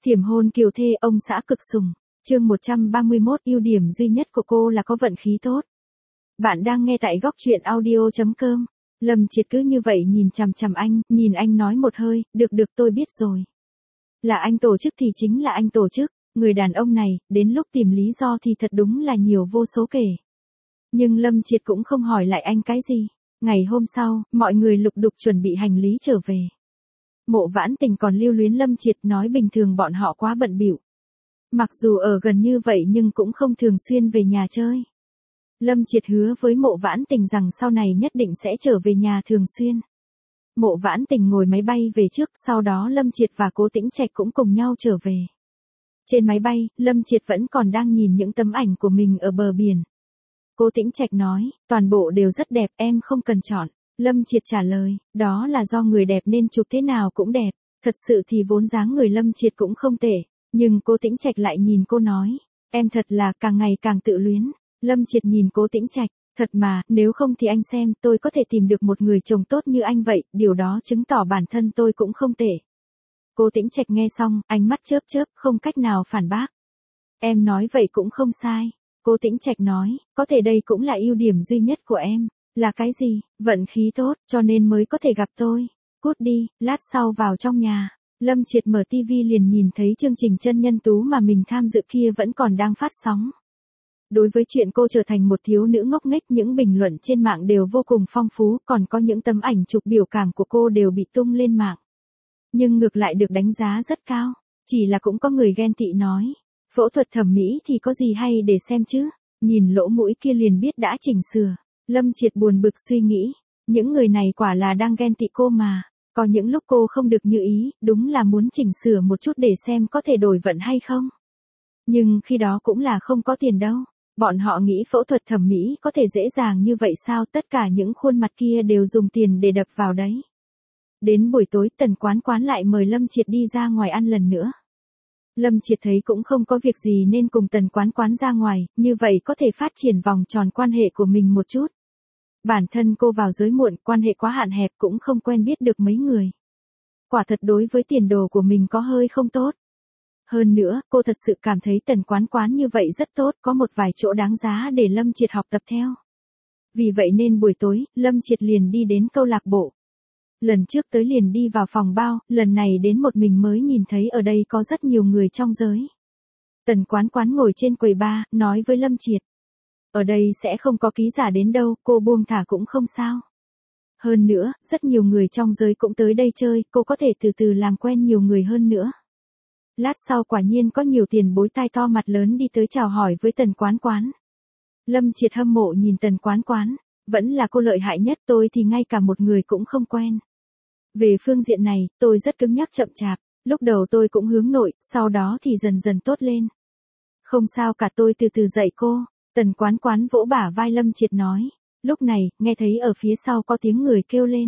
Thiểm hôn kiều thê ông xã cực sủng. Chương 131 ưu điểm duy nhất của cô là có vận khí tốt. Bạn đang nghe tại góc truyện audio.com. Lâm Triệt cứ như vậy nhìn chằm chằm anh, nhìn anh nói một hơi, được tôi biết rồi. Là anh tổ chức thì chính là anh tổ chức, người đàn ông này, đến lúc tìm lý do thì thật đúng là nhiều vô số kể. Nhưng Lâm Triệt cũng không hỏi lại anh cái gì. Ngày hôm sau, mọi người lục đục chuẩn bị hành lý trở về. Mộ Vãn Tình còn lưu luyến Lâm Triệt nói bình thường bọn họ quá bận bịu. Mặc dù ở gần như vậy nhưng cũng không thường xuyên về nhà chơi. Lâm Triệt hứa với Mộ Vãn Tình rằng sau này nhất định sẽ trở về nhà thường xuyên. Mộ Vãn Tình ngồi máy bay về trước, sau đó Lâm Triệt và Cố Tĩnh Trạch cũng cùng nhau trở về. Trên máy bay, Lâm Triệt vẫn còn đang nhìn những tấm ảnh của mình ở bờ biển. Cố Tĩnh Trạch nói, toàn bộ đều rất đẹp, em không cần chọn. Lâm Triệt trả lời, đó là do người đẹp nên chụp thế nào cũng đẹp. Thật sự thì vốn dáng người Lâm Triệt cũng không tệ. Nhưng Cố Tĩnh Trạch lại nhìn cô nói, em thật là càng ngày càng tự luyến. Lâm Triệt nhìn Cố Tĩnh Trạch, thật mà, nếu không thì anh xem, tôi có thể tìm được một người chồng tốt như anh vậy, điều đó chứng tỏ bản thân tôi cũng không tệ. Cố Tĩnh Trạch nghe xong, ánh mắt chớp chớp, không cách nào phản bác. Em nói vậy cũng không sai. Cố Tĩnh Trạch nói, có thể đây cũng là ưu điểm duy nhất của em. Là cái gì? Vận khí tốt, cho nên mới có thể gặp tôi. Cút đi, lát sau vào trong nhà. Lâm Triệt mở tivi liền nhìn thấy chương trình chân nhân tú mà mình tham dự kia vẫn còn đang phát sóng. Đối với chuyện cô trở thành một thiếu nữ ngốc nghếch, những bình luận trên mạng đều vô cùng phong phú, còn có những tấm ảnh chụp biểu cảm của cô đều bị tung lên mạng. Nhưng ngược lại được đánh giá rất cao, chỉ là cũng có người ghen tị nói, phẫu thuật thẩm mỹ thì có gì hay để xem chứ, nhìn lỗ mũi kia liền biết đã chỉnh sửa. Lâm Triệt buồn bực suy nghĩ, những người này quả là đang ghen tị cô mà, có những lúc cô không được như ý, đúng là muốn chỉnh sửa một chút để xem có thể đổi vận hay không. Nhưng khi đó cũng là không có tiền đâu, bọn họ nghĩ phẫu thuật thẩm mỹ có thể dễ dàng như vậy sao, tất cả những khuôn mặt kia đều dùng tiền để đập vào đấy. Đến buổi tối Tần Quán Quán lại mời Lâm Triệt đi ra ngoài ăn lần nữa. Lâm Triệt thấy cũng không có việc gì nên cùng Tần Quán Quán ra ngoài, như vậy có thể phát triển vòng tròn quan hệ của mình một chút. Bản thân cô vào giới muộn, quan hệ quá hạn hẹp cũng không quen biết được mấy người. Quả thật đối với tiền đồ của mình có hơi không tốt. Hơn nữa, cô thật sự cảm thấy Tần Quán Quán như vậy rất tốt, có một vài chỗ đáng giá để Lâm Triệt học tập theo. Vì vậy nên buổi tối, Lâm Triệt liền đi đến câu lạc bộ. Lần trước tới liền đi vào phòng bao, lần này đến một mình mới nhìn thấy ở đây có rất nhiều người trong giới. Tần Quán Quán ngồi trên quầy bar, nói với Lâm Triệt. Ở đây sẽ không có ký giả đến đâu, cô buông thả cũng không sao. Hơn nữa, rất nhiều người trong giới cũng tới đây chơi, cô có thể từ từ làm quen nhiều người hơn nữa. Lát sau quả nhiên có nhiều tiền bối tai to mặt lớn đi tới chào hỏi với Tần Quán Quán. Lâm Triệt hâm mộ nhìn Tần Quán Quán, vẫn là cô lợi hại nhất, tôi thì ngay cả một người cũng không quen. Về phương diện này, tôi rất cứng nhắc chậm chạp, lúc đầu tôi cũng hướng nội, sau đó thì dần dần tốt lên. Không sao cả, tôi từ từ dạy cô. Tần Quán Quán vỗ bả vai Lâm Triệt nói. Lúc này, nghe thấy ở phía sau có tiếng người kêu lên.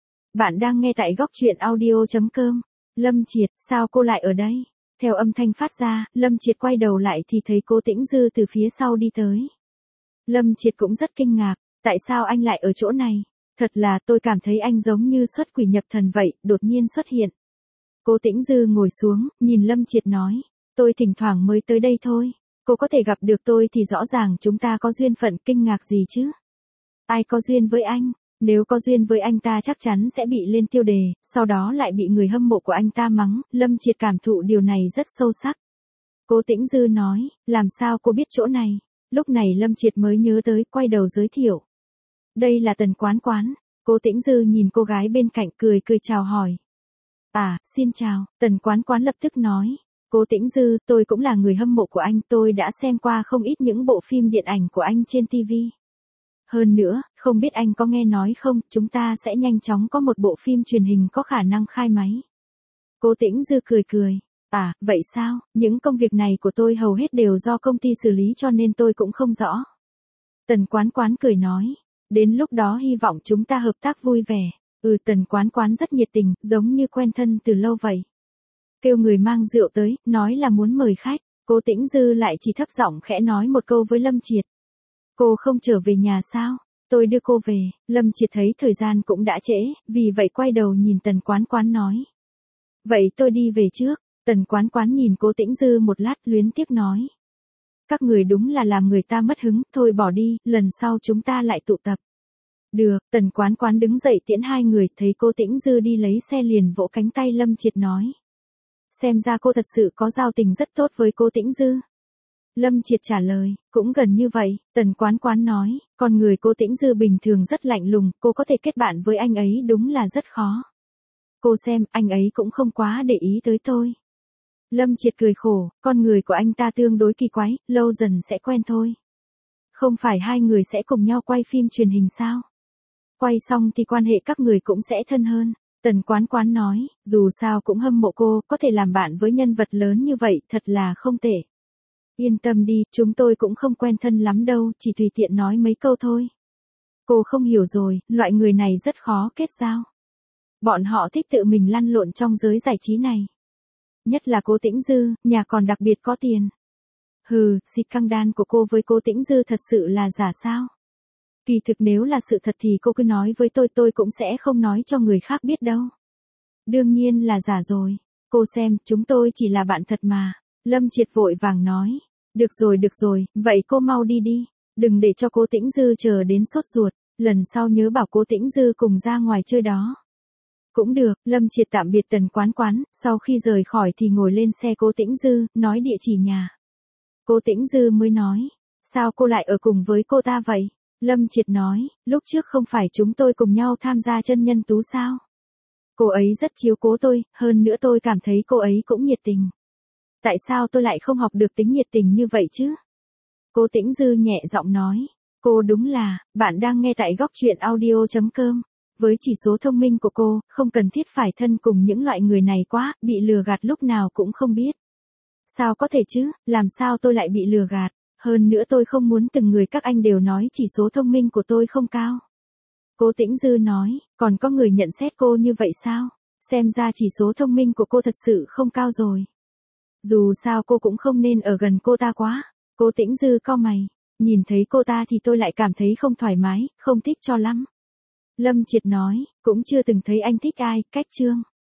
Bạn đang nghe tại góc truyện audio.com. Lâm Triệt, sao cô lại ở đây? Theo âm thanh phát ra, Lâm Triệt quay đầu lại thì thấy Cố Tĩnh Dư từ phía sau đi tới. Lâm Triệt cũng rất kinh ngạc, tại sao anh lại ở chỗ này? Thật là tôi cảm thấy anh giống như xuất quỷ nhập thần vậy, đột nhiên xuất hiện. Cố Tĩnh Dư ngồi xuống, nhìn Lâm Triệt nói, tôi thỉnh thoảng mới tới đây thôi. Cô có thể gặp được tôi thì rõ ràng chúng ta có duyên phận, kinh ngạc gì chứ? Ai có duyên với anh? Nếu có duyên với anh ta chắc chắn sẽ bị lên tiêu đề, sau đó lại bị người hâm mộ của anh ta mắng. Lâm Triệt cảm thụ điều này rất sâu sắc. Cố Tĩnh Dư nói, làm sao cô biết chỗ này? Lúc này Lâm Triệt mới nhớ tới, quay đầu giới thiệu. Đây là Tần Quán Quán. Cố Tĩnh Dư nhìn cô gái bên cạnh cười chào hỏi. À, xin chào, Tần Quán Quán lập tức nói. Cố Tĩnh Dư, tôi cũng là người hâm mộ của anh, tôi đã xem qua không ít những bộ phim điện ảnh của anh trên TV. Hơn nữa, không biết anh có nghe nói không, chúng ta sẽ nhanh chóng có một bộ phim truyền hình có khả năng khai máy. Cố Tĩnh Dư cười. À, vậy sao, những công việc này của tôi hầu hết đều do công ty xử lý cho nên tôi cũng không rõ. Tần Quán Quán cười nói, đến lúc đó hy vọng chúng ta hợp tác vui vẻ. Tần Quán Quán rất nhiệt tình, giống như quen thân từ lâu vậy. Kêu người mang rượu tới, nói là muốn mời khách. Cố Tĩnh Dư lại chỉ thấp giọng khẽ nói một câu với Lâm Triệt. Cô không trở về nhà sao? Tôi đưa cô về. Lâm Triệt thấy thời gian cũng đã trễ, vì vậy quay đầu nhìn Tần Quán Quán nói. Vậy tôi đi về trước. Tần Quán Quán nhìn Cố Tĩnh Dư một lát luyến tiếc nói. Các người đúng là làm người ta mất hứng, thôi bỏ đi, lần sau chúng ta lại tụ tập. Được, Tần Quán Quán đứng dậy tiễn hai người, thấy Cố Tĩnh Dư đi lấy xe liền vỗ cánh tay Lâm Triệt nói. Xem ra cô thật sự có giao tình rất tốt với Cố Tĩnh Dư. Lâm Triệt trả lời, cũng gần như vậy, Tần Quán Quán nói, con người Cố Tĩnh Dư bình thường rất lạnh lùng, cô có thể kết bạn với anh ấy đúng là rất khó. Cô xem, anh ấy cũng không quá để ý tới tôi. Lâm Triệt cười khổ, con người của anh ta tương đối kỳ quái, lâu dần sẽ quen thôi. Không phải hai người sẽ cùng nhau quay phim truyền hình sao? Quay xong thì quan hệ các người cũng sẽ thân hơn. Tần Quán Quán nói, dù sao cũng hâm mộ cô, có thể làm bạn với nhân vật lớn như vậy, thật là không tệ. Yên tâm đi, chúng tôi cũng không quen thân lắm đâu, chỉ tùy tiện nói mấy câu thôi. Cô không hiểu rồi, loại người này rất khó kết giao. Bọn họ thích tự mình lăn lộn trong giới giải trí này. Nhất là Cố Tĩnh Dư, nhà còn đặc biệt có tiền. Hừ, scandal của cô với Cố Tĩnh Dư thật sự là giả sao? Kỳ thực nếu là sự thật thì cô cứ nói với tôi cũng sẽ không nói cho người khác biết đâu. Đương nhiên là giả rồi. Cô xem, chúng tôi chỉ là bạn thật mà. Lâm Triệt vội vàng nói. Được rồi, vậy cô mau đi đi. Đừng để cho Cố Tĩnh Dư chờ đến sốt ruột. Lần sau nhớ bảo Cố Tĩnh Dư cùng ra ngoài chơi đó. Cũng được, Lâm Triệt tạm biệt Tần Quán Quán, sau khi rời khỏi thì ngồi lên xe Cố Tĩnh Dư, nói địa chỉ nhà. Cố Tĩnh Dư mới nói. Sao cô lại ở cùng với cô ta vậy? Lâm Triệt nói, lúc trước không phải chúng tôi cùng nhau tham gia chân nhân tú sao? Cô ấy rất chiếu cố tôi, hơn nữa tôi cảm thấy cô ấy cũng nhiệt tình. Tại sao tôi lại không học được tính nhiệt tình như vậy chứ? Cố Tĩnh Dư nhẹ giọng nói, cô đúng là, bạn đang nghe tại góc truyện audio.com. Với chỉ số thông minh của cô, không cần thiết phải thân cùng những loại người này quá, bị lừa gạt lúc nào cũng không biết. Sao có thể chứ, làm sao tôi lại bị lừa gạt? Hơn nữa tôi không muốn từng người các anh đều nói chỉ số thông minh của tôi không cao. Cố Tĩnh Dư nói, còn có người nhận xét cô như vậy sao? Xem ra chỉ số thông minh của cô thật sự không cao rồi. Dù sao cô cũng không nên ở gần cô ta quá. Cố Tĩnh Dư cau mày, nhìn thấy cô ta thì tôi lại cảm thấy không thoải mái, không thích cho lắm. Lâm Triệt nói, cũng chưa từng thấy anh thích ai, cách Trương.